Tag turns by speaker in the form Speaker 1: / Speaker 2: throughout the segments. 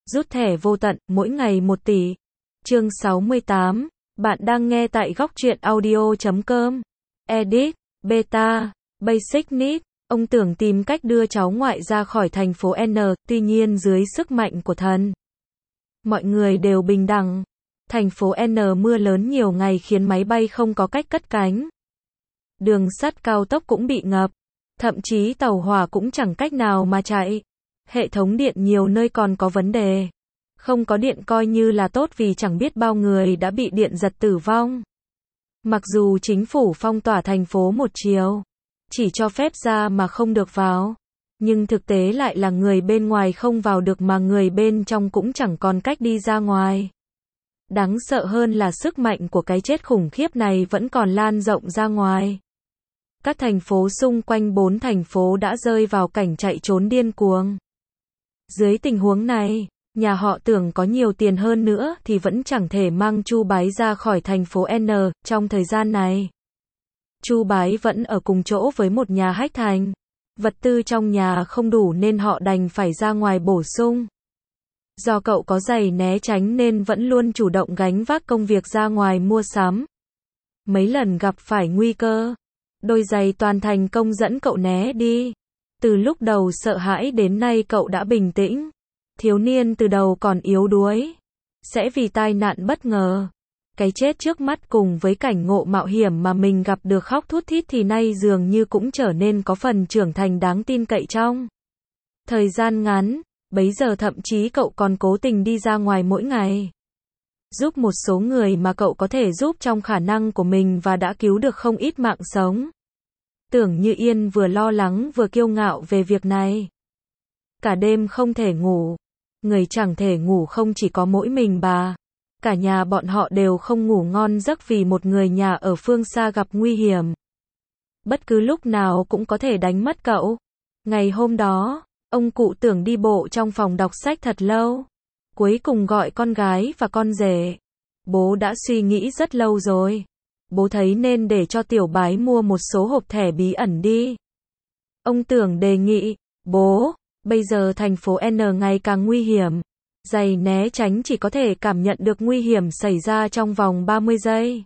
Speaker 1: Rút thẻ vô tận, mỗi ngày 1 tỷ. Chương 68. Bạn đang nghe tại góc truyện audio.com. Edit, Beta, Basic Need. Ông Tưởng tìm cách đưa cháu ngoại ra khỏi thành phố N, tuy nhiên dưới sức mạnh của thần. Mọi người đều bình đẳng. Thành phố N mưa lớn nhiều ngày khiến máy bay không có cách cất cánh. Đường sắt cao tốc cũng bị ngập. Thậm chí tàu hỏa cũng chẳng cách nào mà chạy. Hệ thống điện nhiều nơi còn có vấn đề. Không có điện coi như là tốt vì chẳng biết bao người đã bị điện giật tử vong. Mặc dù chính phủ phong tỏa thành phố một chiều, chỉ cho phép ra mà không được vào. Nhưng thực tế lại là người bên ngoài không vào được mà người bên trong cũng chẳng còn cách đi ra ngoài. Đáng sợ hơn là sức mạnh của cái chết khủng khiếp này vẫn còn lan rộng ra ngoài. Các thành phố xung quanh 4 thành phố đã rơi vào cảnh chạy trốn điên cuồng. Dưới tình huống này, nhà họ Tưởng có nhiều tiền hơn nữa thì vẫn chẳng thể mang Chu Bái ra khỏi thành phố N. Trong thời gian này, Chu Bái vẫn ở cùng chỗ với một nhà hách thành. Vật tư trong nhà không đủ nên họ đành phải ra ngoài bổ sung. Do cậu có giày né tránh nên vẫn luôn chủ động gánh vác công việc ra ngoài mua sắm. Mấy lần gặp phải nguy cơ, đôi giày toàn thành công dẫn cậu né đi. Từ lúc đầu sợ hãi đến nay cậu đã bình tĩnh. Thiếu niên từ đầu còn yếu đuối, sẽ vì tai nạn bất ngờ, cái chết trước mắt cùng với cảnh ngộ mạo hiểm mà mình gặp được khóc thút thít thì nay dường như cũng trở nên có phần trưởng thành đáng tin cậy trong thời gian ngắn. Bấy giờ thậm chí cậu còn cố tình đi ra ngoài mỗi ngày, giúp một số người mà cậu có thể giúp trong khả năng của mình và đã cứu được không ít mạng sống. Tưởng Như Yên vừa lo lắng vừa kiêu ngạo về việc này. Cả đêm không thể ngủ. Người chẳng thể ngủ không chỉ có mỗi mình bà. Cả nhà bọn họ đều không ngủ ngon giấc vì một người nhà ở phương xa gặp nguy hiểm. Bất cứ lúc nào cũng có thể đánh mất cậu. Ngày hôm đó, ông cụ Tưởng đi bộ trong phòng đọc sách thật lâu. Cuối cùng gọi con gái và con rể. Bố đã suy nghĩ rất lâu rồi. Bố thấy nên để cho Tiểu Bái mua một số hộp thẻ bí ẩn đi. Ông Tưởng đề nghị, bố, bây giờ thành phố N ngày càng nguy hiểm. Giày né tránh chỉ có thể cảm nhận được nguy hiểm xảy ra trong vòng 30 giây.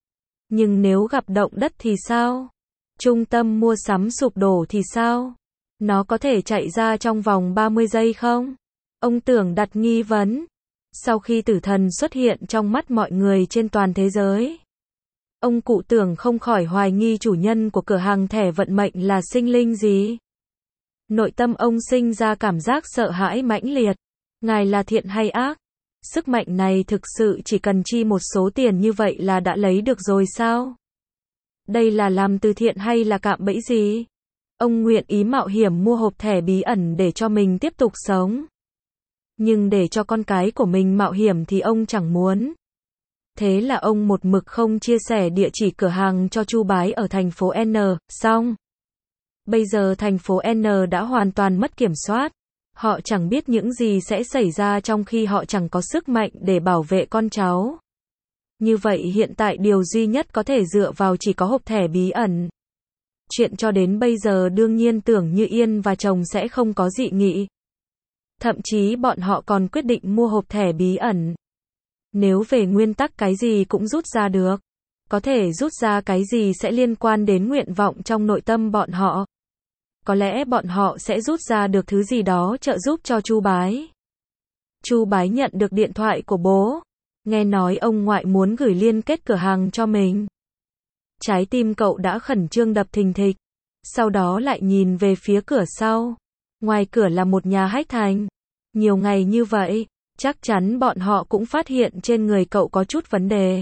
Speaker 1: Nhưng nếu gặp động đất thì sao? Trung tâm mua sắm sụp đổ thì sao? Nó có thể chạy ra trong vòng 30 giây không? Ông Tưởng đặt nghi vấn. Sau khi tử thần xuất hiện trong mắt mọi người trên toàn thế giới, ông cụ Tưởng không khỏi hoài nghi chủ nhân của cửa hàng thẻ vận mệnh là sinh linh gì. Nội tâm ông sinh ra cảm giác sợ hãi mãnh liệt. Ngài là thiện hay ác? Sức mạnh này thực sự chỉ cần chi một số tiền như vậy là đã lấy được rồi sao? Đây là làm từ thiện hay là cạm bẫy gì? Ông nguyện ý mạo hiểm mua hộp thẻ bí ẩn để cho mình tiếp tục sống. Nhưng để cho con cái của mình mạo hiểm thì ông chẳng muốn. Thế là ông một mực không chia sẻ địa chỉ cửa hàng cho Chu Bái ở thành phố N. Xong, bây giờ thành phố N đã hoàn toàn mất kiểm soát. Họ chẳng biết những gì sẽ xảy ra trong khi họ chẳng có sức mạnh để bảo vệ con cháu. Như vậy hiện tại điều duy nhất có thể dựa vào chỉ có hộp thẻ bí ẩn. Chuyện cho đến bây giờ đương nhiên Tưởng Như Yên và chồng sẽ không có dị nghị. Thậm chí bọn họ còn quyết định mua hộp thẻ bí ẩn. Nếu về nguyên tắc cái gì cũng rút ra được, có thể rút ra cái gì sẽ liên quan đến nguyện vọng trong nội tâm bọn họ. Có lẽ bọn họ sẽ rút ra được thứ gì đó trợ giúp cho Chu Bái. Chu Bái nhận được điện thoại của bố. Nghe nói ông ngoại muốn gửi liên kết cửa hàng cho mình. Trái tim cậu đã khẩn trương đập thình thịch. Sau đó lại nhìn về phía cửa sau. Ngoài cửa là một nhà hách thành. Nhiều ngày như vậy, chắc chắn bọn họ cũng phát hiện trên người cậu có chút vấn đề.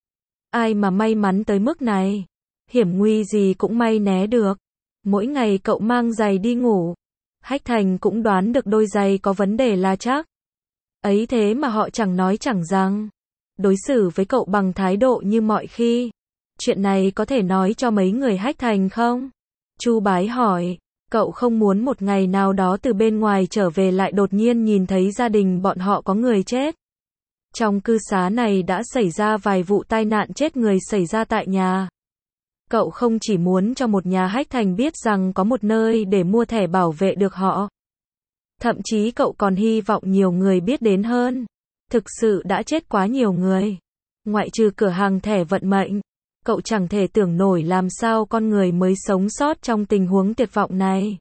Speaker 1: Ai mà may mắn tới mức này. Hiểm nguy gì cũng may né được. Mỗi ngày cậu mang giày đi ngủ. Hách thành cũng đoán được đôi giày có vấn đề là chắc. Ấy thế mà họ chẳng nói chẳng rằng. Đối xử với cậu bằng thái độ như mọi khi. Chuyện này có thể nói cho mấy người hách thành không? Chu Bái hỏi. Cậu không muốn một ngày nào đó từ bên ngoài trở về lại đột nhiên nhìn thấy gia đình bọn họ có người chết. Trong cư xá này đã xảy ra vài vụ tai nạn chết người xảy ra tại nhà. Cậu không chỉ muốn cho một nhà hách thành biết rằng có một nơi để mua thẻ bảo vệ được họ. Thậm chí cậu còn hy vọng nhiều người biết đến hơn. Thực sự đã chết quá nhiều người. Ngoại trừ cửa hàng thẻ vận mệnh, cậu chẳng thể tưởng nổi làm sao con người mới sống sót trong tình huống tuyệt vọng này.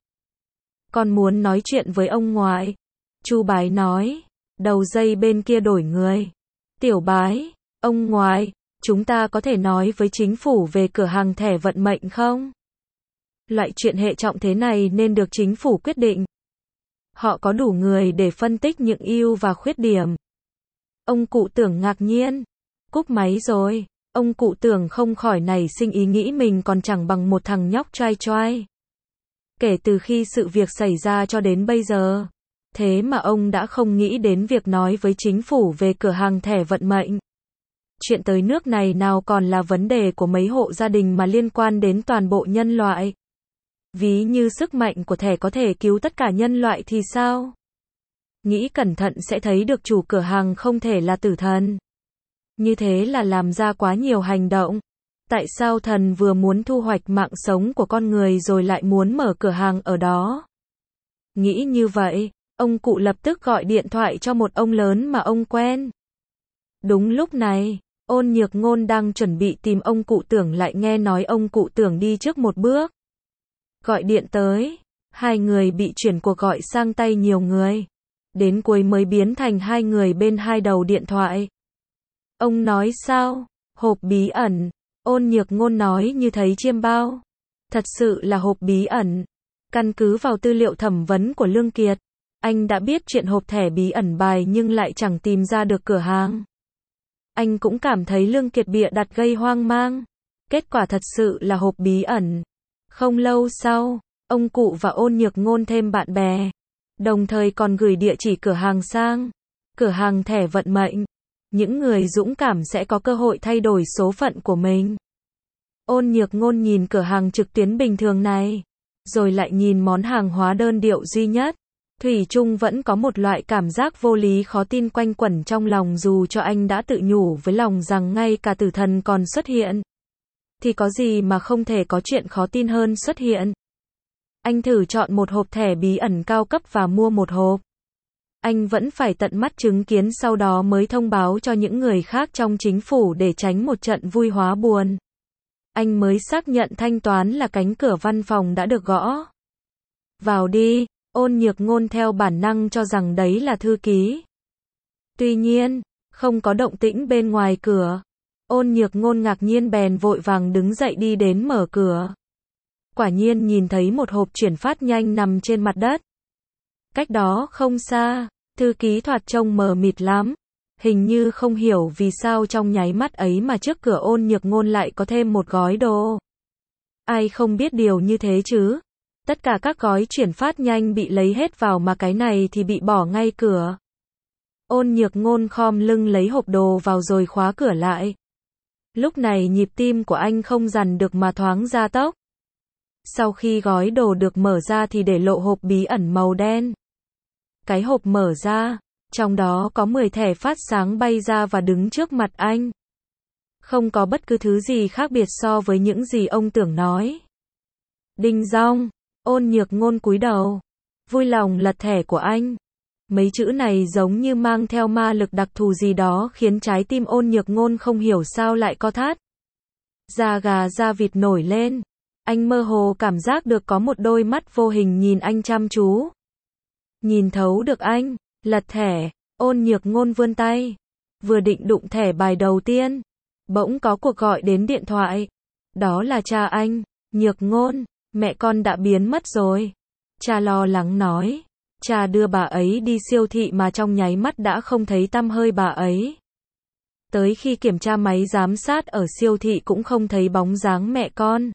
Speaker 1: Con muốn nói chuyện với ông ngoại. Chu Bái nói. Đầu dây bên kia đổi người. Tiểu Bái, ông ngoại, chúng ta có thể nói với chính phủ về cửa hàng thẻ vận mệnh không? Loại chuyện hệ trọng thế này nên được chính phủ quyết định. Họ có đủ người để phân tích những ưu và khuyết điểm. Ông cụ Tưởng ngạc nhiên. Cúp máy rồi. Ông cụ Tưởng không khỏi nảy sinh ý nghĩ mình còn chẳng bằng một thằng nhóc choai choai. Kể từ khi sự việc xảy ra cho đến bây giờ, thế mà ông đã không nghĩ đến việc nói với chính phủ về cửa hàng thẻ vận mệnh. Chuyện tới nước này nào còn là vấn đề của mấy hộ gia đình mà liên quan đến toàn bộ nhân loại. Ví như sức mạnh của thẻ có thể cứu tất cả nhân loại thì sao? Nghĩ cẩn thận sẽ thấy được chủ cửa hàng không thể là tử thần. Như thế là làm ra quá nhiều hành động. Tại sao thần vừa muốn thu hoạch mạng sống của con người rồi lại muốn mở cửa hàng ở đó? Nghĩ như vậy, ông cụ lập tức gọi điện thoại cho một ông lớn mà ông quen. Đúng lúc này, Ôn Nhược Ngôn đang chuẩn bị tìm ông cụ Tưởng lại nghe nói ông cụ Tưởng đi trước một bước. Gọi điện tới, hai người bị chuyển cuộc gọi sang tay nhiều người. Đến cuối mới biến thành hai người bên hai đầu điện thoại. Ông nói sao? Hộp bí ẩn. Ôn Nhược Ngôn nói như thấy chiêm bao. Thật sự là hộp bí ẩn. Căn cứ vào tư liệu thẩm vấn của Lương Kiệt, anh đã biết chuyện hộp thẻ bí ẩn bài nhưng lại chẳng tìm ra được cửa hàng. Anh cũng cảm thấy Lương Kiệt bịa đặt gây hoang mang. Kết quả thật sự là hộp bí ẩn. Không lâu sau, ông cụ và Ôn Nhược Ngôn thêm bạn bè. Đồng thời còn gửi địa chỉ cửa hàng sang. Cửa hàng thẻ vận mệnh. Những người dũng cảm sẽ có cơ hội thay đổi số phận của mình. Ôn Nhược Ngôn nhìn cửa hàng trực tuyến bình thường này. Rồi lại nhìn món hàng hóa đơn điệu duy nhất. Thủy chung vẫn có một loại cảm giác vô lý khó tin quanh quẩn trong lòng dù cho anh đã tự nhủ với lòng rằng ngay cả tử thần còn xuất hiện. Thì có gì mà không thể có chuyện khó tin hơn xuất hiện. Anh thử chọn một hộp thẻ bí ẩn cao cấp và mua một hộp. Anh vẫn phải tận mắt chứng kiến sau đó mới thông báo cho những người khác trong chính phủ để tránh một trận vui hóa buồn. Anh mới xác nhận thanh toán là cánh cửa văn phòng đã được gõ. Vào đi, Ôn Nhược Ngôn theo bản năng cho rằng đấy là thư ký. Tuy nhiên, không có động tĩnh bên ngoài cửa. Ôn Nhược Ngôn ngạc nhiên bèn vội vàng đứng dậy đi đến mở cửa. Quả nhiên nhìn thấy một hộp chuyển phát nhanh nằm trên mặt đất. Cách đó không xa, thư ký thoạt trông mờ mịt lắm. Hình như không hiểu vì sao trong nháy mắt ấy mà trước cửa Ôn Nhược Ngôn lại có thêm một gói đồ. Ai không biết điều như thế chứ? Tất cả các gói chuyển phát nhanh bị lấy hết vào mà cái này thì bị bỏ ngay cửa. Ôn Nhược Ngôn khom lưng lấy hộp đồ vào rồi khóa cửa lại. Lúc này nhịp tim của anh không dằn được mà thoáng gia tốc. Sau khi gói đồ được mở ra thì để lộ hộp bí ẩn màu đen. Cái hộp mở ra, trong đó có 10 thẻ phát sáng bay ra và đứng trước mặt anh. Không có bất cứ thứ gì khác biệt so với những gì ông Tưởng nói. Đinh dong, Ôn Nhược Ngôn cúi đầu, vui lòng lật thẻ của anh. Mấy chữ này giống như mang theo ma lực đặc thù gì đó khiến trái tim Ôn Nhược Ngôn không hiểu sao lại co thắt. Da gà da vịt nổi lên. Anh mơ hồ cảm giác được có một đôi mắt vô hình nhìn anh chăm chú. Nhìn thấu được anh, lật thẻ, Ôn Nhược Ngôn vươn tay. Vừa định đụng thẻ bài đầu tiên, bỗng có cuộc gọi đến điện thoại. Đó là cha anh. Nhược Ngôn, mẹ con đã biến mất rồi. Cha lo lắng nói. Cha đưa bà ấy đi siêu thị mà trong nháy mắt đã không thấy tăm hơi bà ấy. Tới khi kiểm tra máy giám sát ở siêu thị cũng không thấy bóng dáng mẹ con.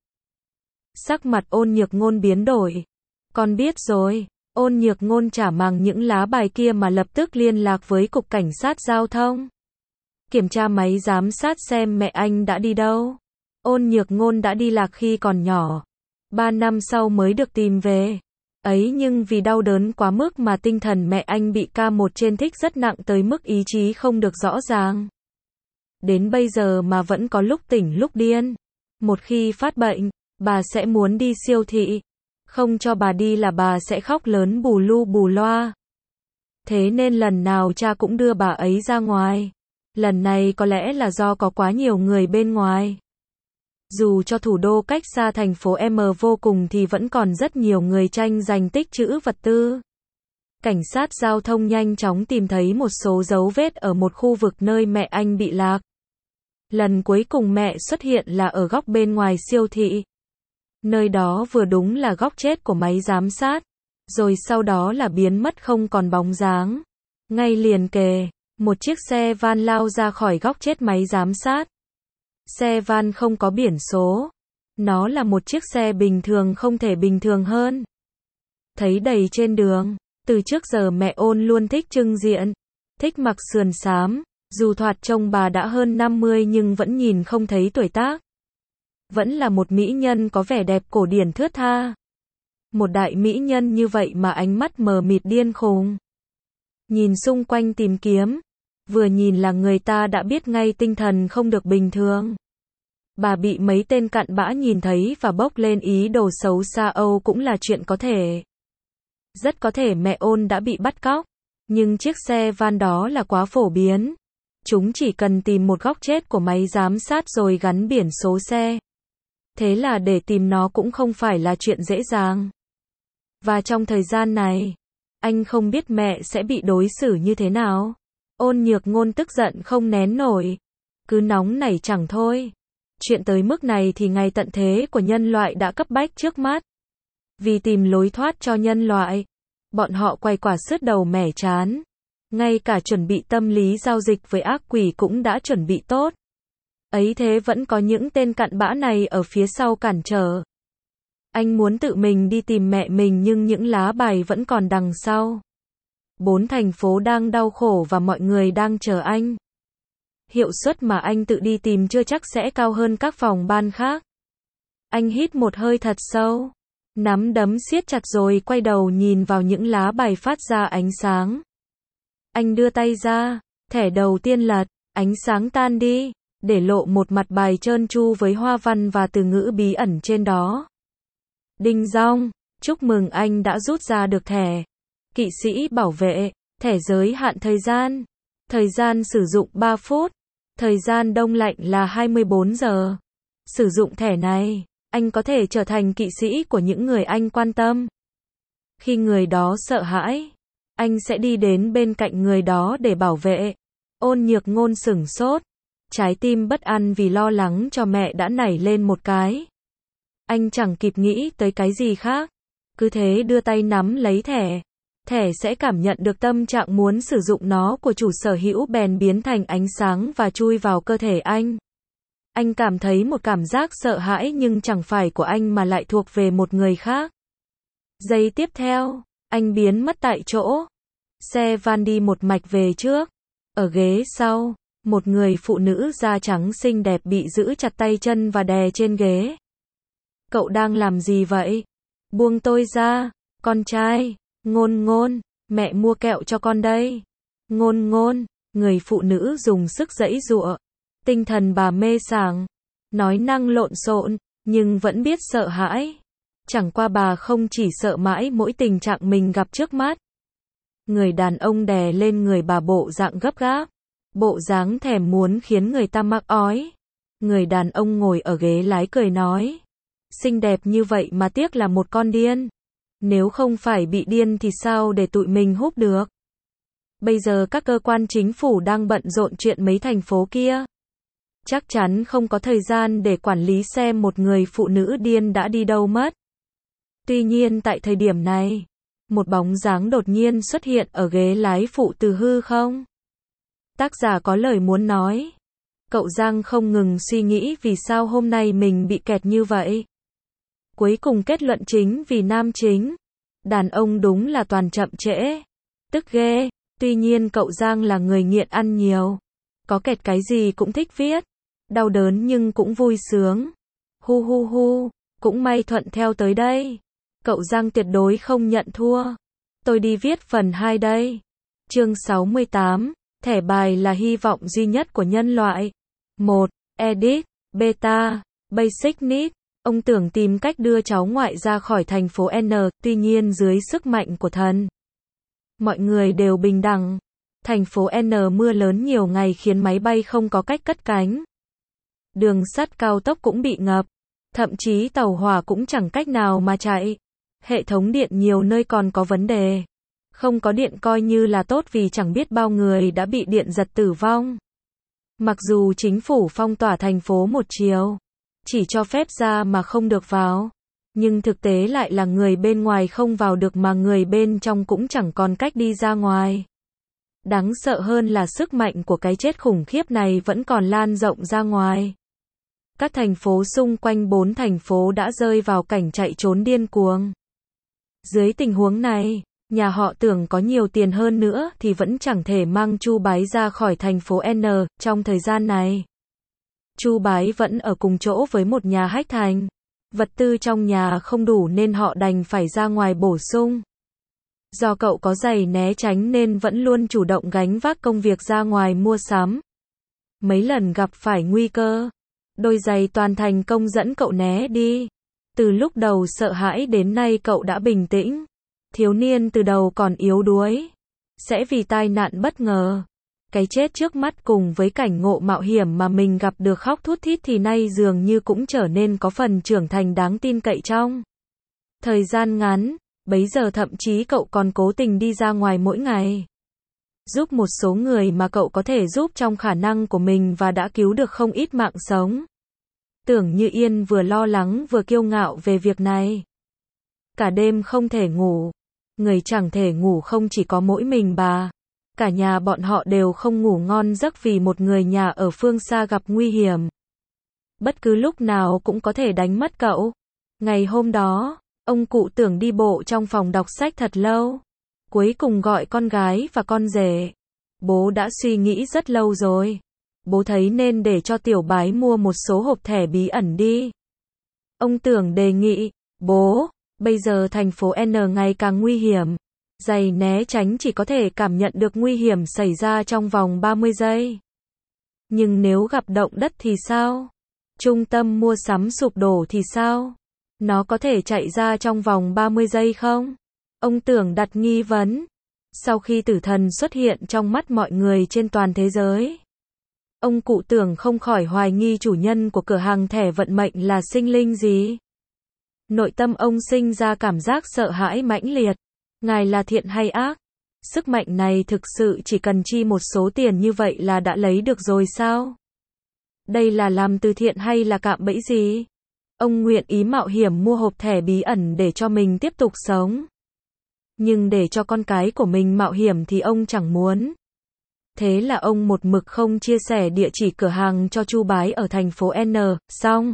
Speaker 1: Sắc mặt Ôn Nhược Ngôn biến đổi. Con biết rồi. Ôn Nhược Ngôn trả màng những lá bài kia mà lập tức liên lạc với cục cảnh sát giao thông. Kiểm tra máy giám sát xem mẹ anh đã đi đâu. Ôn Nhược Ngôn đã đi lạc khi còn nhỏ. 3 năm sau mới được tìm về. Ấy nhưng vì đau đớn quá mức mà tinh thần mẹ anh bị K1 trên thích rất nặng tới mức ý chí không được rõ ràng. Đến bây giờ mà vẫn có lúc tỉnh lúc điên. Một khi phát bệnh, bà sẽ muốn đi siêu thị. Không cho bà đi là bà sẽ khóc lớn bù lu bù loa. Thế nên lần nào cha cũng đưa bà ấy ra ngoài. Lần này có lẽ là do có quá nhiều người bên ngoài. Dù cho thủ đô cách xa thành phố M vô cùng thì vẫn còn rất nhiều người tranh giành tích trữ vật tư. Cảnh sát giao thông nhanh chóng tìm thấy một số dấu vết ở một khu vực nơi mẹ anh bị lạc. Lần cuối cùng mẹ xuất hiện là ở góc bên ngoài siêu thị. Nơi đó vừa đúng là góc chết của máy giám sát, rồi sau đó là biến mất không còn bóng dáng. Ngay liền kề, một chiếc xe van lao ra khỏi góc chết máy giám sát. Xe van không có biển số. Nó là một chiếc xe bình thường không thể bình thường hơn. Thấy đầy trên đường. Từ trước giờ mẹ Ôn luôn thích trưng diện, thích mặc sườn xám, dù thoạt trông bà đã hơn 50 nhưng vẫn nhìn không thấy tuổi tác. Vẫn là một mỹ nhân có vẻ đẹp cổ điển thướt tha. Một đại mỹ nhân như vậy mà ánh mắt mờ mịt điên khùng. Nhìn xung quanh tìm kiếm, vừa nhìn là người ta đã biết ngay tinh thần không được bình thường. Bà bị mấy tên cặn bã nhìn thấy và bốc lên ý đồ xấu xa Âu cũng là chuyện có thể. Rất có thể mẹ Ôn đã bị bắt cóc, nhưng chiếc xe van đó là quá phổ biến. Chúng chỉ cần tìm một góc chết của máy giám sát rồi gắn biển số xe. Thế là để tìm nó cũng không phải là chuyện dễ dàng. Và trong thời gian này, anh không biết mẹ sẽ bị đối xử như thế nào. Ôn Nhược Ngôn tức giận không nén nổi. Cứ nóng nảy chẳng thôi. Chuyện tới mức này thì ngày tận thế của nhân loại đã cấp bách trước mắt. Vì tìm lối thoát cho nhân loại, bọn họ quay quả sứt đầu mẻ trán. Ngay cả chuẩn bị tâm lý giao dịch với ác quỷ cũng đã chuẩn bị tốt. Ấy thế vẫn có những tên cặn bã này ở phía sau cản trở. Anh muốn tự mình đi tìm mẹ mình nhưng những lá bài vẫn còn đằng sau. 4 thành phố đang đau khổ và mọi người đang chờ anh. Hiệu suất mà anh tự đi tìm chưa chắc sẽ cao hơn các phòng ban khác. Anh hít một hơi thật sâu. Nắm đấm siết chặt rồi quay đầu nhìn vào những lá bài phát ra ánh sáng. Anh đưa tay ra, thẻ đầu tiên lật, ánh sáng tan đi, để lộ một mặt bài trơn tru với hoa văn và từ ngữ bí ẩn trên đó. Đinh dong, chúc mừng anh đã rút ra được thẻ. Kỵ sĩ bảo vệ, thẻ giới hạn thời gian. Thời gian sử dụng 3 phút. Thời gian đông lạnh là 24 giờ. Sử dụng thẻ này, anh có thể trở thành kỵ sĩ của những người anh quan tâm. Khi người đó sợ hãi, anh sẽ đi đến bên cạnh người đó để bảo vệ. Ôn Nhược Ngôn sửng sốt. Trái tim bất an vì lo lắng cho mẹ đã nảy lên một cái. Anh chẳng kịp nghĩ tới cái gì khác. Cứ thế đưa tay nắm lấy thẻ. Thẻ sẽ cảm nhận được tâm trạng muốn sử dụng nó của chủ sở hữu bèn biến thành ánh sáng và chui vào cơ thể anh. Anh cảm thấy một cảm giác sợ hãi nhưng chẳng phải của anh mà lại thuộc về một người khác. Giây tiếp theo, anh biến mất tại chỗ. Xe van đi một mạch về trước. Ở ghế sau, một người phụ nữ da trắng xinh đẹp bị giữ chặt tay chân và đè trên ghế. Cậu đang làm gì vậy? Buông tôi ra, con trai. Ngôn Ngôn, mẹ mua kẹo cho con đây. Ngôn Ngôn, người phụ nữ dùng sức giãy giụa. Tinh thần bà mê sảng, nói năng lộn xộn, nhưng vẫn biết sợ hãi. Chẳng qua bà không chỉ sợ mãi mỗi tình trạng mình gặp trước mắt. Người đàn ông đè lên người bà bộ dạng gấp gáp, bộ dáng thèm muốn khiến người ta mắc ói. Người đàn ông ngồi ở ghế lái cười nói, xinh đẹp như vậy mà tiếc là một con điên. Nếu không phải bị điên thì sao để tụi mình húp được. Bây giờ các cơ quan chính phủ đang bận rộn chuyện mấy thành phố kia. Chắc chắn không có thời gian để quản lý xem một người phụ nữ điên đã đi đâu mất. Tuy nhiên tại thời điểm này, một bóng dáng đột nhiên xuất hiện ở ghế lái phụ từ hư không. Tác giả có lời muốn nói. Cậu Giang không ngừng suy nghĩ vì sao hôm nay mình bị kẹt như vậy. Cuối cùng kết luận chính vì nam chính. Đàn ông đúng là toàn chậm trễ. Tức ghê. Tuy nhiên cậu Giang là người nghiện ăn nhiều. Có kẹt cái gì cũng thích viết. Đau đớn nhưng cũng vui sướng. Hu hu hu. Cũng may thuận theo tới đây. Cậu Giang tuyệt đối không nhận thua. Tôi đi viết phần 2 đây. Chương 68. Thẻ bài là hy vọng duy nhất của nhân loại. 1. Edit. Beta. Basic Need. Ông tưởng tìm cách đưa cháu ngoại ra khỏi thành phố N, tuy nhiên dưới sức mạnh của thần, mọi người đều bình đẳng. Thành phố N mưa lớn nhiều ngày khiến máy bay không có cách cất cánh. Đường sắt cao tốc cũng bị ngập. Thậm chí tàu hỏa cũng chẳng cách nào mà chạy. Hệ thống điện nhiều nơi còn có vấn đề. Không có điện coi như là tốt vì chẳng biết bao người đã bị điện giật tử vong. Mặc dù chính phủ phong tỏa thành phố một chiều, chỉ cho phép ra mà không được vào. Nhưng thực tế lại là người bên ngoài không vào được mà người bên trong cũng chẳng còn cách đi ra ngoài. Đáng sợ hơn là sức mạnh của cái chết khủng khiếp này vẫn còn lan rộng ra ngoài. Các thành phố xung quanh 4 thành phố đã rơi vào cảnh chạy trốn điên cuồng. Dưới tình huống này, nhà họ Tưởng có nhiều tiền hơn nữa thì vẫn chẳng thể mang Chu Bái ra khỏi thành phố N. Trong thời gian này, Chu Bái vẫn ở cùng chỗ với một nhà hách thành. Vật tư trong nhà không đủ nên họ đành phải ra ngoài bổ sung. Do cậu có giày né tránh nên vẫn luôn chủ động gánh vác công việc ra ngoài mua sắm. Mấy lần gặp phải nguy cơ, đôi giày toàn thành công dẫn cậu né đi. Từ lúc đầu sợ hãi đến nay cậu đã bình tĩnh. Thiếu niên từ đầu còn yếu đuối, sẽ vì tai nạn bất ngờ, cái chết trước mắt cùng với cảnh ngộ mạo hiểm mà mình gặp được khóc thút thít thì nay dường như cũng trở nên có phần trưởng thành đáng tin cậy trong thời gian ngắn. Bấy giờ thậm chí cậu còn cố tình đi ra ngoài mỗi ngày, giúp một số người mà cậu có thể giúp trong khả năng của mình và đã cứu được không ít mạng sống. Tưởng Như Yên vừa lo lắng vừa kiêu ngạo về việc này. Cả đêm không thể ngủ. Người chẳng thể ngủ không chỉ có mỗi mình bà. Cả nhà bọn họ đều không ngủ ngon giấc vì một người nhà ở phương xa gặp nguy hiểm. Bất cứ lúc nào cũng có thể đánh mất cậu. Ngày hôm đó, ông cụ Tưởng đi bộ trong phòng đọc sách thật lâu. Cuối cùng gọi con gái và con rể. Bố đã suy nghĩ rất lâu rồi. Bố thấy nên để cho Tiểu Bái mua một số hộp thẻ bí ẩn đi. Ông Tưởng đề nghị, bố, bây giờ thành phố N ngày càng nguy hiểm. Giày né tránh chỉ có thể cảm nhận được nguy hiểm xảy ra trong vòng 30 giây. Nhưng nếu gặp động đất thì sao? Trung tâm mua sắm sụp đổ thì sao? Nó có thể chạy ra trong vòng 30 giây không? Ông Tưởng đặt nghi vấn. Sau khi tử thần xuất hiện trong mắt mọi người trên toàn thế giới, ông cụ Tưởng không khỏi hoài nghi chủ nhân của cửa hàng thẻ vận mệnh là sinh linh gì. Nội tâm ông sinh ra cảm giác sợ hãi mãnh liệt. Ngài là thiện hay ác? Sức mạnh này thực sự chỉ cần chi một số tiền như vậy là đã lấy được rồi sao? Đây là làm từ thiện hay là cạm bẫy gì? Ông nguyện ý mạo hiểm mua hộp thẻ bí ẩn để cho mình tiếp tục sống. Nhưng để cho con cái của mình mạo hiểm thì ông chẳng muốn. Thế là ông một mực không chia sẻ địa chỉ cửa hàng cho Chu Bái ở thành phố N. Xong.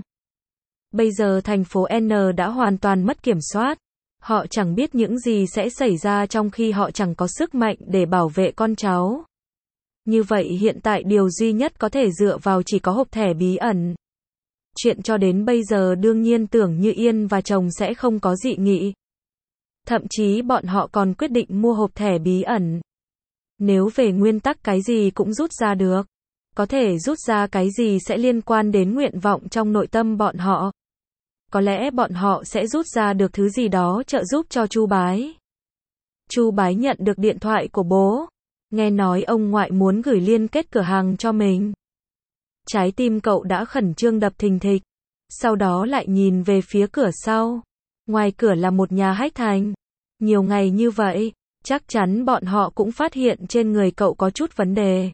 Speaker 1: Bây giờ thành phố N đã hoàn toàn mất kiểm soát. Họ chẳng biết những gì sẽ xảy ra trong khi họ chẳng có sức mạnh để bảo vệ con cháu. Như vậy hiện tại điều duy nhất có thể dựa vào chỉ có hộp thẻ bí ẩn. Chuyện cho đến bây giờ đương nhiên Tưởng Như Yên và chồng sẽ không có dị nghị. Thậm chí bọn họ còn quyết định mua hộp thẻ bí ẩn. Nếu về nguyên tắc cái gì cũng rút ra được, có thể rút ra cái gì sẽ liên quan đến nguyện vọng trong nội tâm bọn họ. Có lẽ bọn họ sẽ rút ra được thứ gì đó trợ giúp cho Chu Bái. Chu Bái nhận được điện thoại của bố. Nghe nói ông ngoại muốn gửi liên kết cửa hàng cho mình. Trái tim cậu đã khẩn trương đập thình thịch. Sau đó lại nhìn về phía cửa sau. Ngoài cửa là một nhà hách thành. Nhiều ngày như vậy, chắc chắn bọn họ cũng phát hiện trên người cậu có chút vấn đề.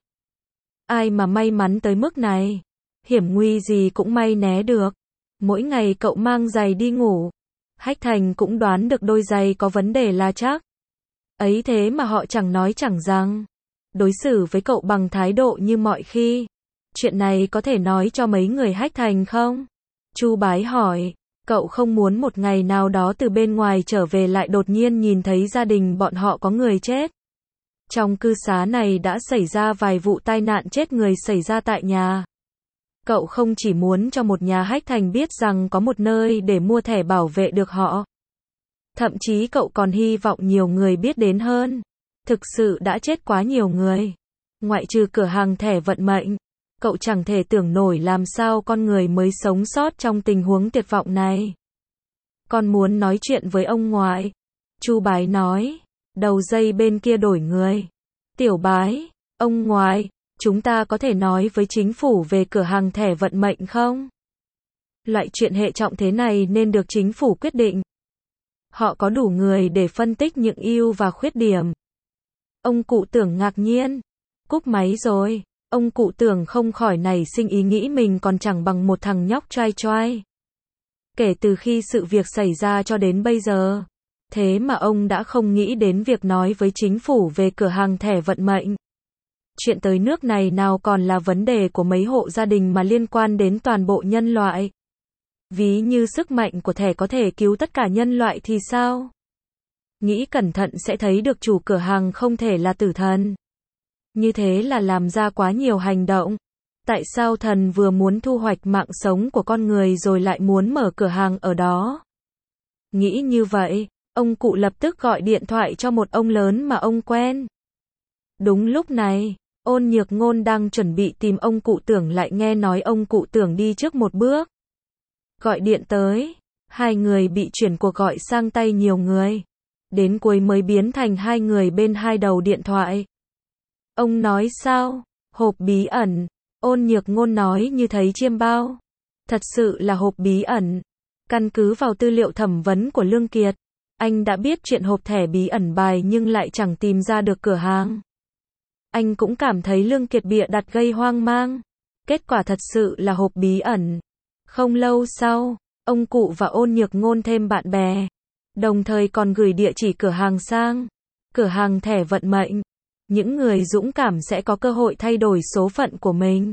Speaker 1: Ai mà may mắn tới mức này. Hiểm nguy gì cũng may né được. Mỗi ngày cậu mang giày đi ngủ. Hách thành cũng đoán được đôi giày có vấn đề là chắc. Ấy thế mà họ chẳng nói chẳng rằng. Đối xử với cậu bằng thái độ như mọi khi. Chuyện này có thể nói cho mấy người hách thành không? Chu Bái hỏi. Cậu không muốn một ngày nào đó từ bên ngoài trở về lại đột nhiên nhìn thấy gia đình bọn họ có người chết. Trong cư xá này đã xảy ra vài vụ tai nạn chết người xảy ra tại nhà. Cậu không chỉ muốn cho một nhà hách thành biết rằng có một nơi để mua thẻ bảo vệ được họ. Thậm chí cậu còn hy vọng nhiều người biết đến hơn. Thực sự đã chết quá nhiều người. Ngoại trừ cửa hàng thẻ vận mệnh, Cậu chẳng thể tưởng nổi làm sao con người mới sống sót trong tình huống tuyệt vọng này. Con muốn nói chuyện với ông ngoại. Chu Bái nói. Đầu dây bên kia đổi người. Tiểu Bái, ông ngoại, chúng ta có thể nói với chính phủ về cửa hàng thẻ vận mệnh không? Loại chuyện hệ trọng thế này nên được chính phủ quyết định. Họ có đủ người để phân tích những ưu và khuyết điểm. Ông cụ Tưởng ngạc nhiên. Cúp máy rồi. Ông cụ Tưởng không khỏi nảy sinh ý nghĩ mình còn chẳng bằng một thằng nhóc choai choai. Kể từ khi sự việc xảy ra cho đến bây giờ, thế mà ông đã không nghĩ đến việc nói với chính phủ về cửa hàng thẻ vận mệnh. Chuyện tới nước này nào còn là vấn đề của mấy hộ gia đình mà liên quan đến toàn bộ nhân loại. Ví như sức mạnh của thẻ có thể cứu tất cả nhân loại thì sao? Nghĩ cẩn thận sẽ thấy được chủ cửa hàng không thể là tử thần. Như thế là làm ra quá nhiều hành động. Tại sao thần vừa muốn thu hoạch mạng sống của con người rồi lại muốn mở cửa hàng ở đó? Nghĩ như vậy, ông cụ lập tức gọi điện thoại cho một ông lớn mà ông quen. Đúng lúc này, Ôn Nhược Ngôn đang chuẩn bị tìm ông cụ Tưởng lại nghe nói ông cụ Tưởng đi trước một bước. Gọi điện tới, hai người bị chuyển cuộc gọi sang tay nhiều người. Đến cuối mới biến thành hai người bên hai đầu điện thoại. Ông nói sao? Hộp bí ẩn. Ôn Nhược Ngôn nói như thấy chiêm bao. Thật sự là hộp bí ẩn. Căn cứ vào tư liệu thẩm vấn của Lương Kiệt, anh đã biết chuyện hộp thẻ bí ẩn bài nhưng lại chẳng tìm ra được cửa hàng. Anh cũng cảm thấy Lương Kiệt bịa đặt gây hoang mang. Kết quả thật sự là hộp bí ẩn. Không lâu sau, ông cụ và Ôn Nhược Ngôn thêm bạn bè. Đồng thời còn gửi địa chỉ cửa hàng sang. Cửa hàng thẻ vận mệnh. Những người dũng cảm sẽ có cơ hội thay đổi số phận của mình.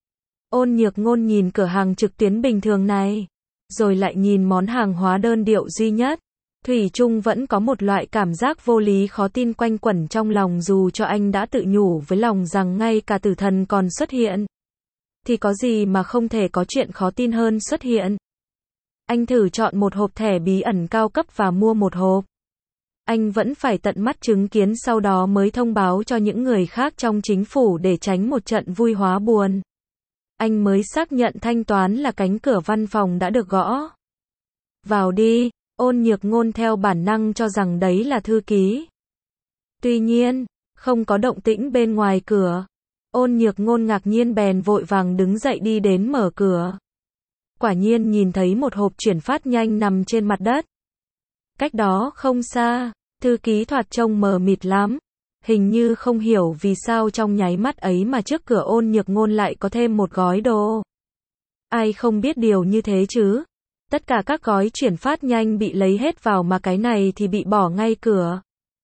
Speaker 1: Ôn Nhược Ngôn nhìn cửa hàng trực tuyến bình thường này, rồi lại nhìn món hàng hóa đơn điệu duy nhất. Thủy chung vẫn có một loại cảm giác vô lý khó tin quanh quẩn trong lòng dù cho anh đã tự nhủ với lòng rằng ngay cả tử thần còn xuất hiện. Thì có gì mà không thể có chuyện khó tin hơn xuất hiện. Anh thử chọn một hộp thẻ bí ẩn cao cấp và mua một hộp. Anh vẫn phải tận mắt chứng kiến sau đó mới thông báo cho những người khác trong chính phủ để tránh một trận vui hóa buồn. Anh mới xác nhận thanh toán là cánh cửa văn phòng đã được gõ. Vào đi, Ôn Nhược Ngôn theo bản năng cho rằng đấy là thư ký. Tuy nhiên, không có động tĩnh bên ngoài cửa. Ôn Nhược Ngôn ngạc nhiên bèn vội vàng đứng dậy đi đến mở cửa. Quả nhiên nhìn thấy một hộp chuyển phát nhanh nằm trên mặt đất. Cách đó không xa, thư ký thoạt trông mờ mịt lắm. Hình như không hiểu vì sao trong nháy mắt ấy mà trước cửa Ôn Nhược Ngôn lại có thêm một gói đồ. Ai không biết điều như thế chứ? Tất cả các gói chuyển phát nhanh bị lấy hết vào mà cái này thì bị bỏ ngay cửa.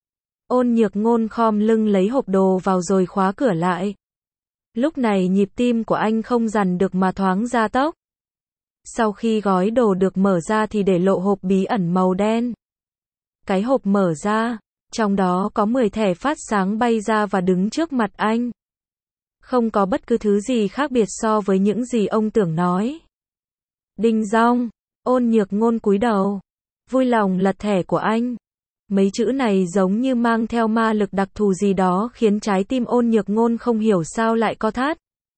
Speaker 1: Ôn Nhược Ngôn khom lưng lấy hộp đồ vào rồi khóa cửa lại. Lúc này nhịp tim của anh không dằn được mà thoáng gia tốc. Sau khi gói đồ được mở ra thì để lộ hộp bí ẩn màu đen. Cái hộp mở ra, trong đó có 10 thẻ phát sáng bay ra và đứng trước mặt anh. Không có bất cứ thứ gì khác biệt so với những gì ông tưởng nói. Đinh dong, Ôn Nhược Ngôn cúi đầu, vui lòng lật thẻ của anh. Mấy chữ này giống như mang theo ma lực đặc thù gì đó khiến trái tim Ôn Nhược Ngôn không hiểu sao lại co thắt.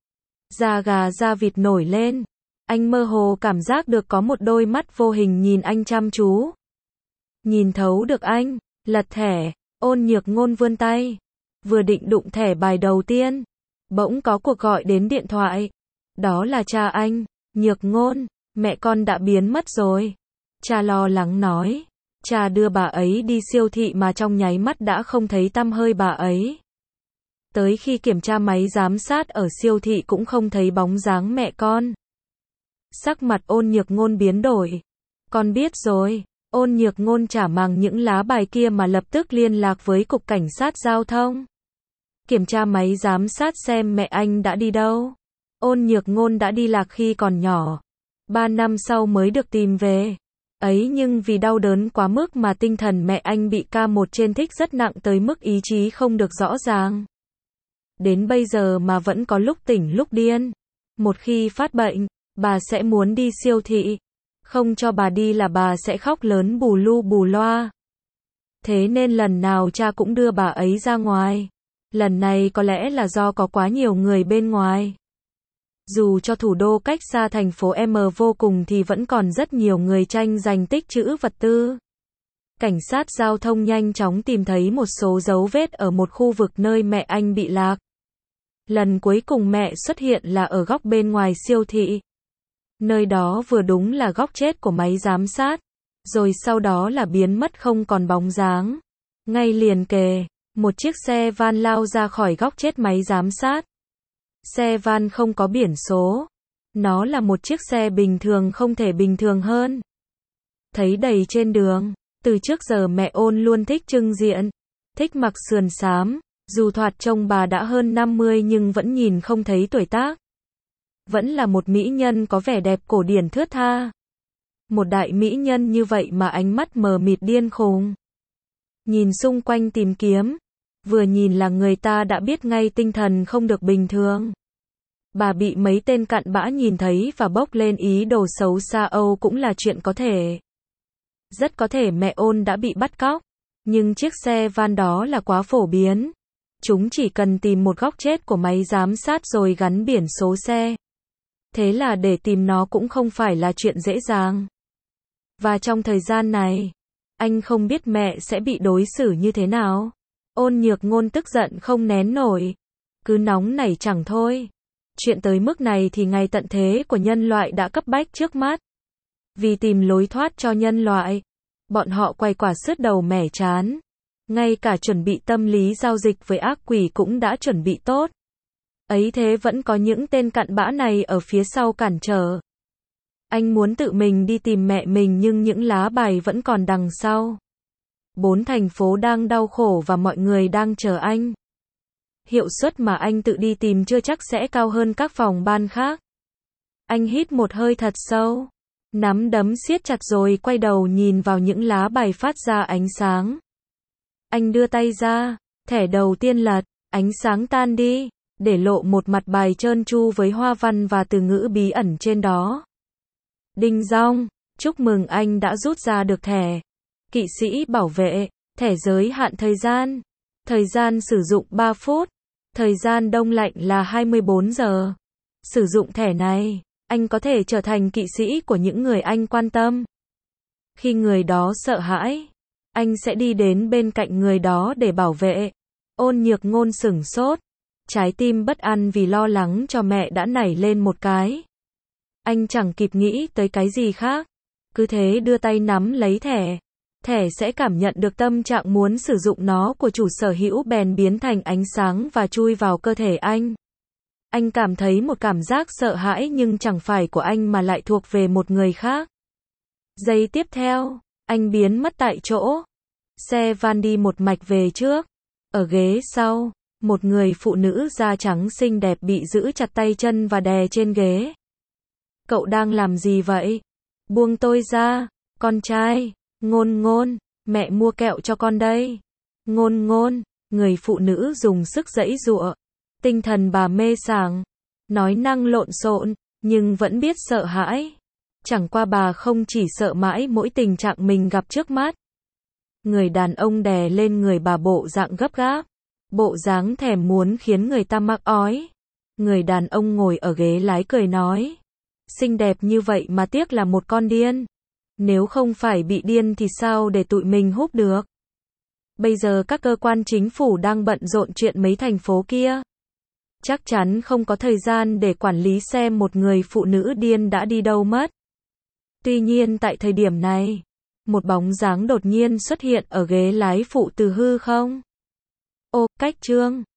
Speaker 1: Da gà da vịt nổi lên. Anh mơ hồ cảm giác được có một đôi mắt vô hình nhìn anh chăm chú. Nhìn thấu được anh, lật thẻ, Ôn Nhược Ngôn vươn tay. Vừa định đụng thẻ bài đầu tiên, bỗng có cuộc gọi đến điện thoại. Đó là cha anh. Nhược Ngôn, mẹ con đã biến mất rồi. Cha lo lắng nói. Cha đưa bà ấy đi siêu thị mà trong nháy mắt đã không thấy tăm hơi bà ấy. Tới khi kiểm tra máy giám sát ở siêu thị cũng không thấy bóng dáng mẹ con. Sắc mặt Ôn Nhược Ngôn biến đổi. Con biết rồi. Ôn Nhược Ngôn trả màng những lá bài kia mà lập tức liên lạc với cục cảnh sát giao thông. Kiểm tra máy giám sát xem mẹ anh đã đi đâu. Ôn Nhược Ngôn đã đi lạc khi còn nhỏ. 3 năm sau mới được tìm về. Ấy nhưng vì đau đớn quá mức mà tinh thần mẹ anh bị K1 trên thích rất nặng tới mức ý chí không được rõ ràng. Đến bây giờ mà vẫn có lúc tỉnh lúc điên. Một khi phát bệnh, bà sẽ muốn đi siêu thị. Không cho bà đi là bà sẽ khóc lớn bù lu bù loa. Thế nên lần nào cha cũng đưa bà ấy ra ngoài. Lần này có lẽ là do có quá nhiều người bên ngoài. Dù cho thủ đô cách xa thành phố M vô cùng thì vẫn còn rất nhiều người tranh giành tích trữ vật tư. Cảnh sát giao thông nhanh chóng tìm thấy một số dấu vết ở một khu vực nơi mẹ anh bị lạc. Lần cuối cùng mẹ xuất hiện là ở góc bên ngoài siêu thị. Nơi đó vừa đúng là góc chết của máy giám sát, rồi sau đó là biến mất không còn bóng dáng. Ngay liền kề, một chiếc xe van lao ra khỏi góc chết máy giám sát. Xe van không có biển số. Nó là một chiếc xe bình thường không thể bình thường hơn. Thấy đầy trên đường. Từ trước giờ mẹ Ôn luôn thích trưng diện, thích mặc sườn xám, dù thoạt trông bà đã hơn 50 nhưng vẫn nhìn không thấy tuổi tác. Vẫn là một mỹ nhân có vẻ đẹp cổ điển thướt tha. Một đại mỹ nhân như vậy mà ánh mắt mờ mịt điên khùng. Nhìn xung quanh tìm kiếm, vừa nhìn là người ta đã biết ngay tinh thần không được bình thường. Bà bị mấy tên cặn bã nhìn thấy và bốc lên ý đồ xấu xa Âu cũng là chuyện có thể. Rất có thể mẹ Ôn đã bị bắt cóc, nhưng chiếc xe van đó là quá phổ biến. Chúng chỉ cần tìm một góc chết của máy giám sát rồi gắn biển số xe. Thế là để tìm nó cũng không phải là chuyện dễ dàng. Và trong thời gian này, anh không biết mẹ sẽ bị đối xử như thế nào. Ôn Nhược Ngôn tức giận không nén nổi. Cứ nóng nảy chẳng thôi. Chuyện tới mức này thì ngày tận thế của nhân loại đã cấp bách trước mắt. Vì tìm lối thoát cho nhân loại, bọn họ quay quả sứt đầu mẻ trán. Ngay cả chuẩn bị tâm lý giao dịch với ác quỷ cũng đã chuẩn bị tốt. Ấy thế vẫn có những tên cặn bã này ở phía sau cản trở. Anh muốn tự mình đi tìm mẹ mình nhưng những lá bài vẫn còn đằng sau. 4 thành phố đang đau khổ và mọi người đang chờ anh. Hiệu suất mà anh tự đi tìm chưa chắc sẽ cao hơn các phòng ban khác. Anh hít một hơi thật sâu. Nắm đấm siết chặt rồi quay đầu nhìn vào những lá bài phát ra ánh sáng. Anh đưa tay ra, thẻ đầu tiên lật, ánh sáng tan đi, để lộ một mặt bài trơn tru với hoa văn và từ ngữ bí ẩn trên đó. Đinh dong, chúc mừng anh đã rút ra được thẻ. Kỵ sĩ bảo vệ, thẻ giới hạn thời gian sử dụng 3 phút, thời gian đông lạnh là 24 giờ. Sử dụng thẻ này, anh có thể trở thành kỵ sĩ của những người anh quan tâm. Khi người đó sợ hãi, anh sẽ đi đến bên cạnh người đó để bảo vệ. Ôn Nhược Ngôn sửng sốt, trái tim bất an vì lo lắng cho mẹ đã nảy lên một cái. Anh chẳng kịp nghĩ tới cái gì khác, cứ thế đưa tay nắm lấy thẻ. Thẻ sẽ cảm nhận được tâm trạng muốn sử dụng nó của chủ sở hữu bèn biến thành ánh sáng và chui vào cơ thể anh. Anh cảm thấy một cảm giác sợ hãi nhưng chẳng phải của anh mà lại thuộc về một người khác. Giây tiếp theo, anh biến mất tại chỗ. Xe van đi một mạch về trước. Ở ghế sau, một người phụ nữ da trắng xinh đẹp bị giữ chặt tay chân và đè trên ghế. Cậu đang làm gì vậy? Buông tôi ra, con trai. Ngôn Ngôn, mẹ mua kẹo cho con đây. Ngôn Ngôn, người phụ nữ dùng sức giãy giụa. Tinh thần bà mê sảng, nói năng lộn xộn, nhưng vẫn biết sợ hãi. Chẳng qua bà không chỉ sợ mãi mỗi tình trạng mình gặp trước mắt. Người đàn ông đè lên người bà bộ dạng gấp gáp, bộ dáng thèm muốn khiến người ta mắc ói. Người đàn ông ngồi ở ghế lái cười nói, xinh đẹp như vậy mà tiếc là một con điên. Nếu không phải bị điên thì sao để tụi mình húp được. Bây giờ các cơ quan chính phủ đang bận rộn chuyện mấy thành phố kia. Chắc chắn không có thời gian để quản lý xem một người phụ nữ điên đã đi đâu mất. Tuy nhiên tại thời điểm này, một bóng dáng đột nhiên xuất hiện ở ghế lái phụ từ hư không. Ô, cách Trương.